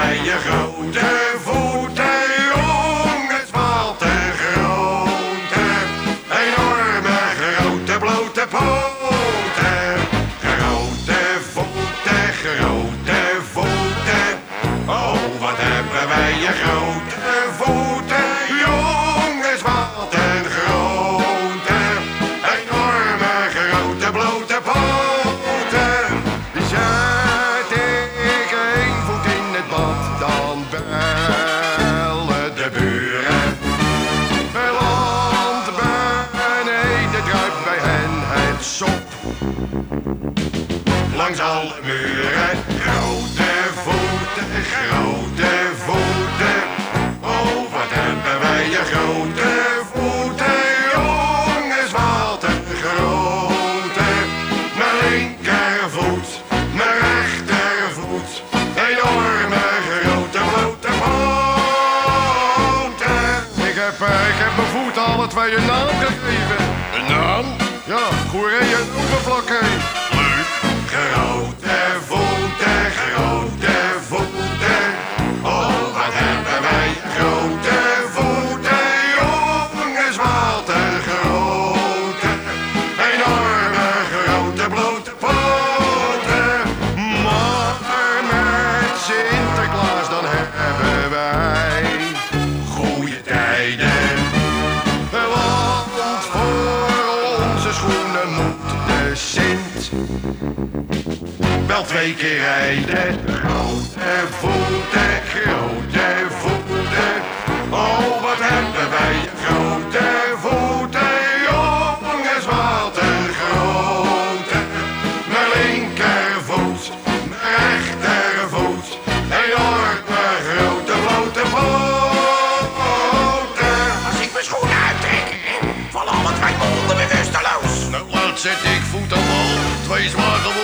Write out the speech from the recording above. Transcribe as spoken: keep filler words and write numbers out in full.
wij je grote voeten, jongens, wat te grote, enorme grote blote poten. Grote voeten, grote voeten, oh wat hebben wij je grote voeten, jongens, wat een grote, enorme grote blote poten. Zet ik één voet in het bad, dan bellen de buren. Want beneden druipt bij hen het sop. Langs alle muren, grote voeten, grote voeten. Oh, wat hebben wij je grote voeten, jongens, wat een grote. Mijn linkervoet, mijn rechtervoet, enorme grote blote poten. Ik heb, eh, ik heb mijn voet alle twee een naam gegeven. Een naam? Ja, Goeree en Overvlakke. Leuk. Grote voeten, grote voeten. Oh, wat hebben wij grote voeten, jongens, wat een grote, enorme grote blote poten. Maar met Sinterklaas dan hebben wij Goeie tijden, want voor onze schoenen moet de Sint wel twee keer rijden. Grote voeten, grote voeten. Oh, wat hebben wij grote voeten, jongens, wat een grote. Mijn linkervoet, mijn rechtervoet, enorme grote blote poten. Als ik mijn schoenen uittrek, vallen alle twee mijn honden bewusteloos. Nou, laat zet ik voet op wal. Twee zwaar geworden